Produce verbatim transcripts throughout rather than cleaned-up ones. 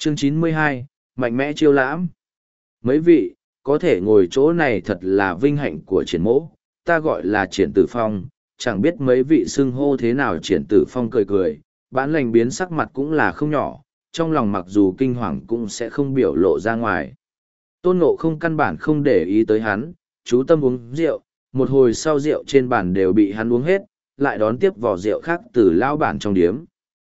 Chương chín mươi hai, mạnh mẽ chiêu lãm. Mấy vị, có thể ngồi chỗ này thật là vinh hạnh của triển mỗ, ta gọi là triển tử phong, chẳng biết mấy vị xưng hô thế nào. Triển tử phong cười cười, bản lành biến sắc mặt cũng là không nhỏ, trong lòng mặc dù kinh hoàng cũng sẽ không biểu lộ ra ngoài. Tôn Ngộ không căn bản không để ý tới hắn, chú tâm uống rượu, một hồi sau rượu trên bàn đều bị hắn uống hết, lại đón tiếp vỏ rượu khác từ lao bản trong điếm.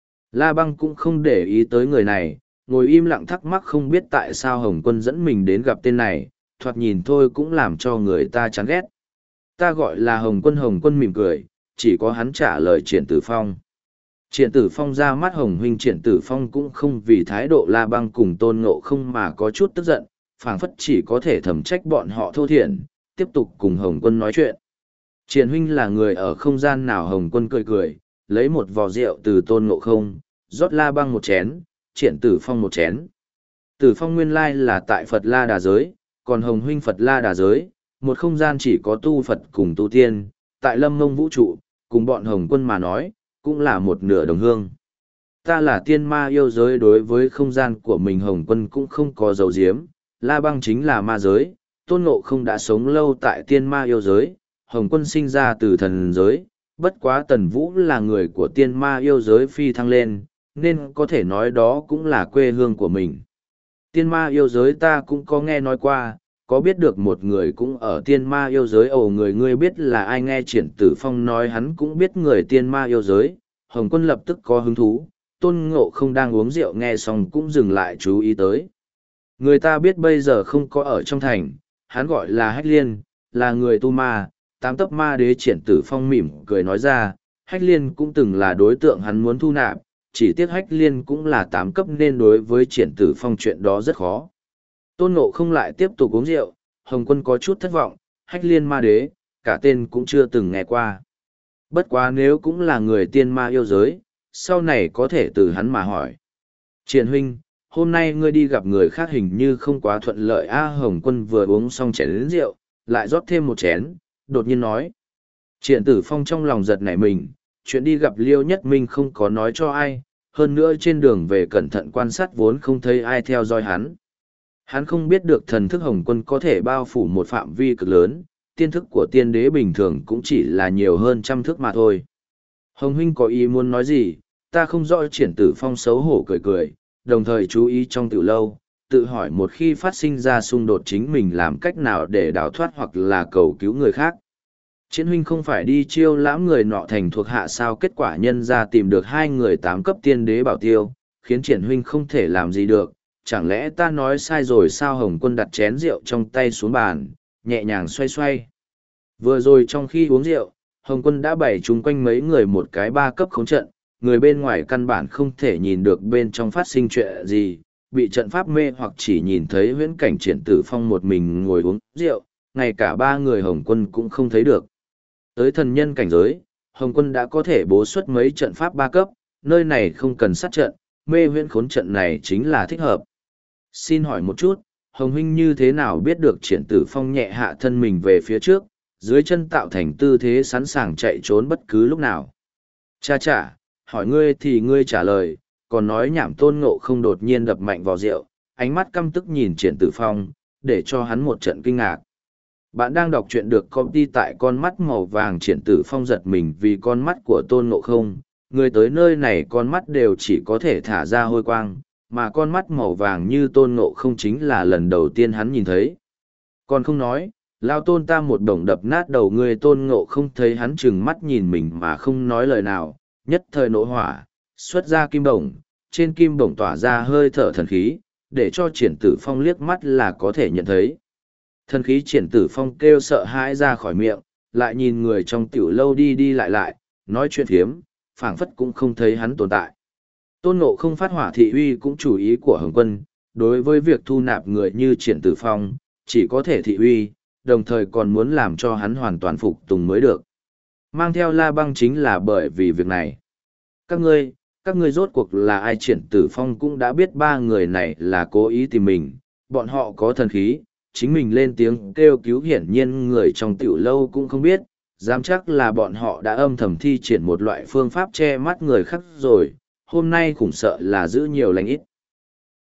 La Băng cũng không để ý tới người này, ngồi im lặng thắc mắc không biết tại sao Hồng Quân dẫn mình đến gặp tên này, thoạt nhìn thôi cũng làm cho người ta chán ghét. Ta gọi là Hồng Quân. Hồng Quân mỉm cười, chỉ có hắn trả lời Triển Tử Phong. Triển Tử Phong ra mắt Hồng huynh. Triển Tử Phong cũng không vì thái độ La Băng cùng Tôn Ngộ không mà có chút tức giận, phảng phất chỉ có thể thầm trách bọn họ thô thiển, tiếp tục cùng Hồng Quân nói chuyện. Triển huynh là người ở không gian nào? Hồng Quân cười cười, lấy một vò rượu từ Tôn Ngộ không, rót La Băng một chén, Triển Tử Phong một chén. Tử Phong nguyên lai là tại Phật La Đà giới, còn Hồng huynh Phật La Đà giới, một không gian chỉ có tu Phật cùng tu tiên, tại Lâm Mông vũ trụ, cùng bọn Hồng Quân mà nói, cũng là một nửa đồng hương. Ta là tiên ma yêu giới, đối với không gian của mình Hồng Quân cũng không có dấu diếm, La Băng chính là ma giới, Tôn Ngộ không đã sống lâu tại tiên ma yêu giới, Hồng Quân sinh ra từ thần giới, bất quá Tần Vũ là người của tiên ma yêu giới phi thăng lên, nên có thể nói đó cũng là quê hương của mình. Tiên ma yêu giới ta cũng có nghe nói qua, có biết được một người cũng ở tiên ma yêu giới. Ồ, người ngươi biết là ai? Nghe Triển Tử Phong nói hắn cũng biết người tiên ma yêu giới, Hồng Quân lập tức có hứng thú. Tôn Ngộ không đang uống rượu nghe xong cũng dừng lại chú ý tới. Người ta biết bây giờ không có ở trong thành, hắn gọi là Hách Liên, là người tu ma, tám tấc ma đế. Triển Tử Phong mỉm cười nói ra, Hách Liên cũng từng là đối tượng hắn muốn thu nạp, chỉ tiếc Hách Liên cũng là tám cấp nên đối với Triển Tử Phong chuyện đó rất khó. Tôn Ngộ không lại tiếp tục uống rượu, Hồng Quân có chút thất vọng, Hách Liên ma đế, cả tên cũng chưa từng nghe qua. Bất quá nếu cũng là người tiên ma yêu giới, sau này có thể từ hắn mà hỏi. Triển huynh, hôm nay ngươi đi gặp người khác hình như không quá thuận lợi a. Hồng Quân vừa uống xong chén rượu, lại rót thêm một chén, đột nhiên nói. Triển Tử Phong trong lòng giật nảy mình, chuyện đi gặp Liêu Nhất Minh không có nói cho ai, hơn nữa trên đường về cẩn thận quan sát vốn không thấy ai theo dõi hắn. Hắn không biết được thần thức Hồng Quân có thể bao phủ một phạm vi cực lớn, tiên thức của tiên đế bình thường cũng chỉ là nhiều hơn trăm thước mà thôi. Hồng huynh có ý muốn nói gì? Ta không rõ. Triển Tử Phong xấu hổ cười cười, đồng thời chú ý trong tiểu lâu, tự hỏi một khi phát sinh ra xung đột chính mình làm cách nào để đào thoát hoặc là cầu cứu người khác. Triển huynh không phải đi chiêu lãm người nọ thành thuộc hạ sao? Kết quả nhân ra tìm được hai người tám cấp tiên đế bảo tiêu, khiến Triển huynh không thể làm gì được. Chẳng lẽ ta nói sai rồi sao? Hồng Quân đặt chén rượu trong tay xuống bàn, nhẹ nhàng xoay xoay. Vừa rồi trong khi uống rượu, Hồng Quân đã bày chung quanh mấy người một cái ba cấp khống trận, người bên ngoài căn bản không thể nhìn được bên trong phát sinh chuyện gì, bị trận pháp mê hoặc chỉ nhìn thấy huyễn cảnh Triển Tử Phong một mình ngồi uống rượu, ngay cả ba người Hồng Quân cũng không thấy được. Tới thần nhân cảnh giới, Hồng Quân đã có thể bố xuất mấy trận pháp ba cấp, nơi này không cần sát trận, mê huyễn khốn trận này chính là thích hợp. Xin hỏi một chút, Hồng huynh như thế nào biết được? Triển Tử Phong nhẹ hạ thân mình về phía trước, dưới chân tạo thành tư thế sẵn sàng chạy trốn bất cứ lúc nào. Cha chả, hỏi ngươi thì ngươi trả lời, còn nói nhảm. Tôn Ngộ không đột nhiên đập mạnh vào rượu, ánh mắt căm tức nhìn Triển Tử Phong, để cho hắn một trận kinh ngạc. Bạn đang đọc truyện được công ty tại con mắt màu vàng. Triển Tử Phong giật mình vì con mắt của Tôn Ngộ không, người tới nơi này con mắt đều chỉ có thể thả ra hôi quang, mà con mắt màu vàng như Tôn Ngộ không chính là lần đầu tiên hắn nhìn thấy. Còn không nói, lao Tôn ta một đồng đập nát đầu ngươi. Tôn Ngộ không thấy hắn trừng mắt nhìn mình mà không nói lời nào, nhất thời nộ hỏa, xuất ra kim bổng, trên kim bổng tỏa ra hơi thở thần khí, để cho Triển Tử Phong liếc mắt là có thể nhận thấy. Thần khí Triển Tử Phong kêu sợ hãi ra khỏi miệng, lại nhìn người trong tiểu lâu đi đi lại lại, nói chuyện phiếm, phảng phất cũng không thấy hắn tồn tại. Tôn Ngộ không phát hỏa thị uy cũng chủ ý của Hồng Quân, đối với việc thu nạp người như Triển Tử Phong, chỉ có thể thị uy, đồng thời còn muốn làm cho hắn hoàn toàn phục tùng mới được. Mang theo La Băng chính là bởi vì việc này. Các ngươi, các ngươi rốt cuộc là ai? Triển Tử Phong cũng đã biết ba người này là cố ý tìm mình, bọn họ có thần khí, chính mình lên tiếng kêu cứu hiển nhiên người trong tiểu lâu cũng không biết, dám chắc là bọn họ đã âm thầm thi triển một loại phương pháp che mắt người khác rồi, hôm nay cũng sợ là giữ nhiều lành ít.